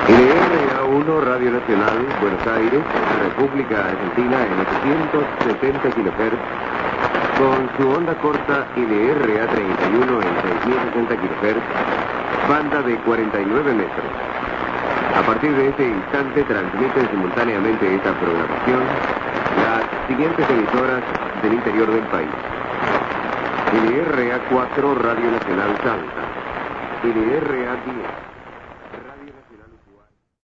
LRA1 Radio Nacional, Buenos Aires, República Argentina en 870 kHz, con su onda corta LRA31 en 6060 kHz, banda de 49 metros. A partir de este instante transmiten simultáneamente esta programación las siguientes emisoras del interior del país. LRA4 Radio Nacional Salta, LRA10.